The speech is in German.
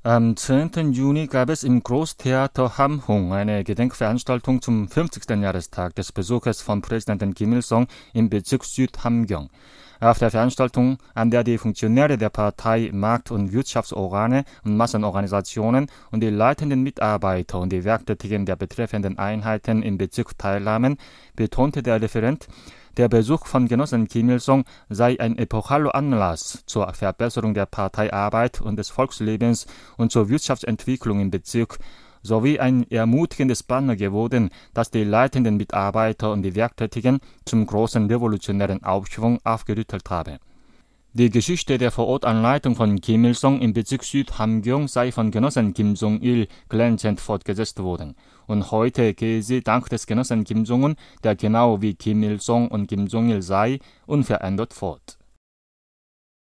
Am 10. Juni gab es im Großtheater Hamhung eine Gedenkveranstaltung zum 50. Jahrestag des Besuches von Präsident Kim Il-sung im Bezirk Südhamgyong. Auf der Veranstaltung, an der die Funktionäre der Partei, Markt- und Wirtschaftsorgane und Massenorganisationen und die leitenden Mitarbeiter und die Werktätigen der betreffenden Einheiten im Bezirk teilnahmen, betonte der Referent, der Besuch von Genossen Kim Il-sung sei ein epochaler Anlass zur Verbesserung der Parteiarbeit und des Volkslebens und zur Wirtschaftsentwicklung im Bezirk sowie ein ermutigendes Banner geworden, das die leitenden Mitarbeiter und die Werktätigen zum großen revolutionären Aufschwung aufgerüttelt habe. Die Geschichte der Vorortanleitung von Kim Il-sung im Bezirk Südhamgyong sei von Genossen Kim Jong-il glänzend fortgesetzt worden. Und heute gehe sie dank des Genossen Kim Jong-un, der genau wie Kim Il-sung und Kim Jong-il sei, unverändert fort.